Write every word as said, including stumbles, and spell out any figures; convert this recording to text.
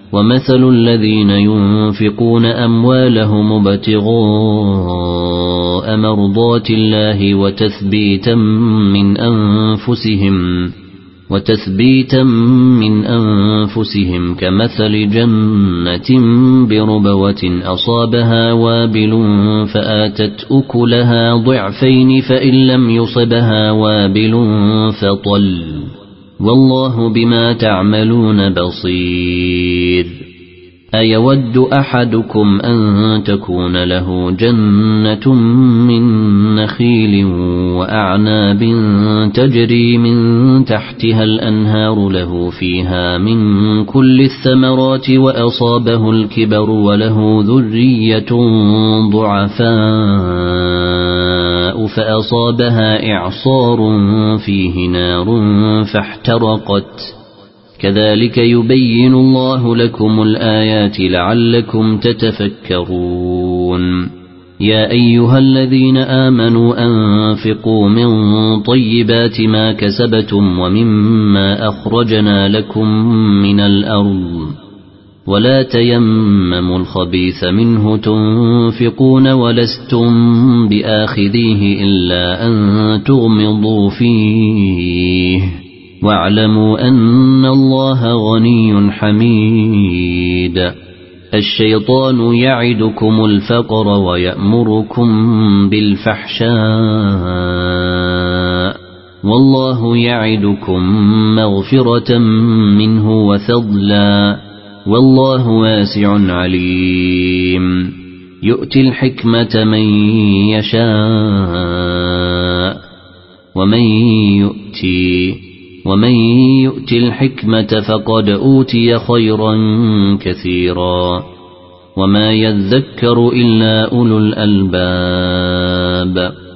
ومثل الذين ينفقون أموالهم ابتغاء مرضات الله وتثبيتا من أنفسهم وتثبيتا من أنفسهم كمثل جنة بربوة أصابها وابل فآتت أكلها ضعفين فإن لم يصبها وابل فطل والله بما تعملون بصير أيود أحدكم أن تكون له جنة من نخيل وأعناب تجري من تحتها الأنهار له فيها من كل الثمرات وأصابه الكبر وله ذرية ضعفاء فأصابها إعصار فيه نار فاحترقت كذلك يبين الله لكم الآيات لعلكم تتفكرون يا أيها الذين آمنوا أنفقوا من طيبات ما كسبتم ومما أخرجنا لكم من الأرض ولا تيمموا الخبيث منه تنفقون ولستم بآخذيه إلا أن تغمضوا فيه واعلموا أن الله غني حميد الشيطان يعدكم الفقر ويأمركم بالفحشاء والله يعدكم مغفرة منه وفضلا والله واسع عليم يؤتي الحكمة من يشاء ومن يؤتي ومن يؤت الحكمة فقد أوتي خيرا كثيرا وما يذكر إلا أولو الألباب